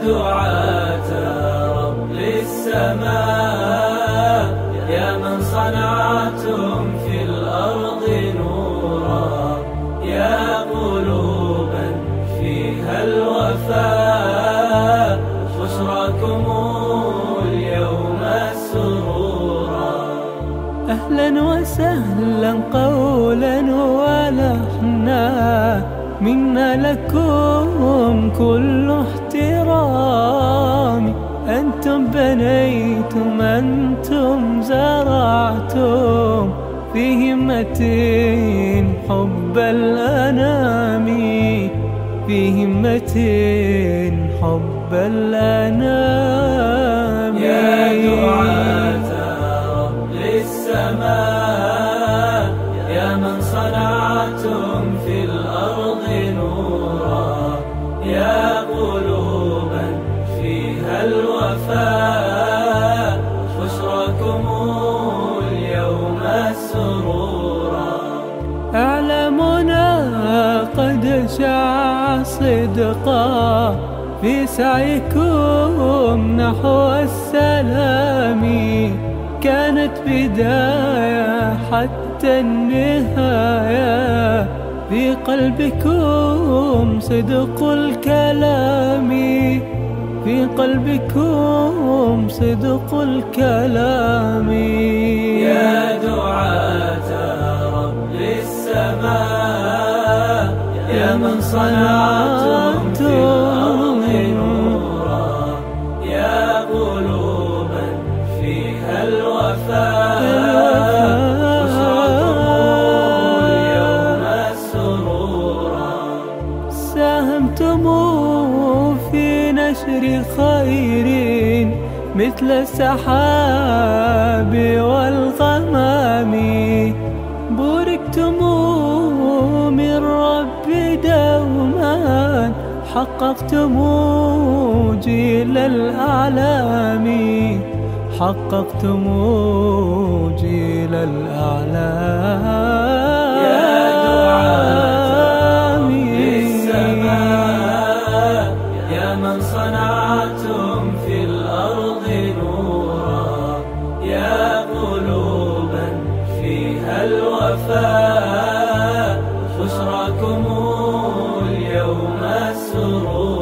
دعاة رب السماء، يا من صنعتم في الأرض نورا، يا قلوبا فيها الوفاء، بشراكم اليوم سرورا. أهلا وسهلا قولا ولحنا، منا لكم كل احترام. أنتم بنيتم، أنتم زرعتم في همة حب الأنام، في همة حب الأنام. يا دعاة رب السماء، يا من صنعتم في الأرض نورا، يا قلوبا فيها الوفاء، بشراكم اليوم سرورا. أعلامنا قد شاع صدقا في سعيكم نحو السلام، كانت بداية حتى النهاية، في قلبكم صدق الكلام، في قلبكم صدق الكلام. يا دعاة رب السماء، يا من صنعتم في الأرض نورا، يا قلوبا فيها الوفاء، بشراكم اليوم سرورا. ساهمتم في نشر خير مثل السحاب والغمام، بوركتم من رب دوما، حققتم جيل الأعلام، حققتم جيل الأعلام. يا دعاة السماء، يا من صنعتم في الأرض نورا، يا قلوبا فيها الوفاء، بشراكم اليوم سرورا.